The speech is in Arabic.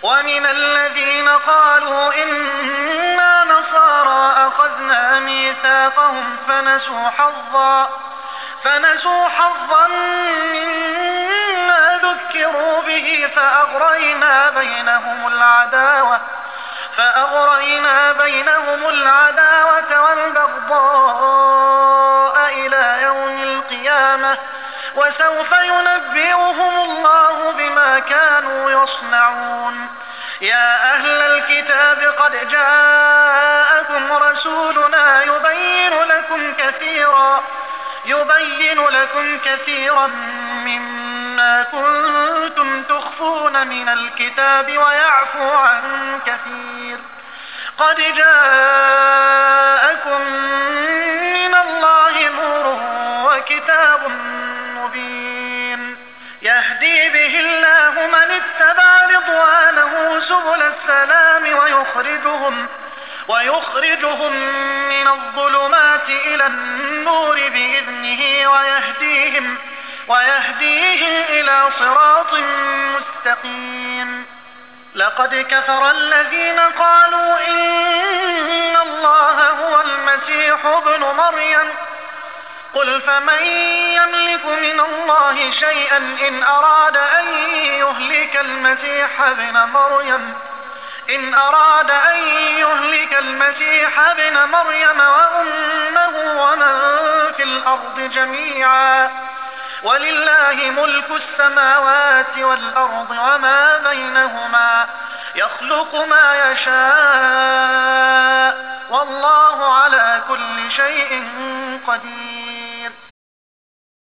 ومن الذين قالوا إنا نصارى أخذنا ميثاقهم فنسوا حظا مما ذكروا به فأغرينا بينهم العداوة والبغضاء إلى يوم القيامة وسوف ينبئهم الله بما كانوا يصنعون. يا أهل الكتاب قد جاءكم رسولنا يبين لكم كثيرا مما كنتم تخفون من الكتاب ويعفو عن كثير. قد جاءكم من الله نور وكتاب مبين يهدي به الله من اتبع رضوانه سبل السلام ويخرجهم من الظلمات إلى النور بإذنه ويهديهم إلى صراط مستقيم. لقد كفر الذين قالوا إن الله هو المسيح ابن مريم قل فمن يملك من الله شيئا إن أراد أن يهلك المسيح ابن مريم وأمه ومن في الأرض جميعا ولله ملك السماوات والأرض وما بينهما يخلق ما يشاء والله على كل شيء قدير.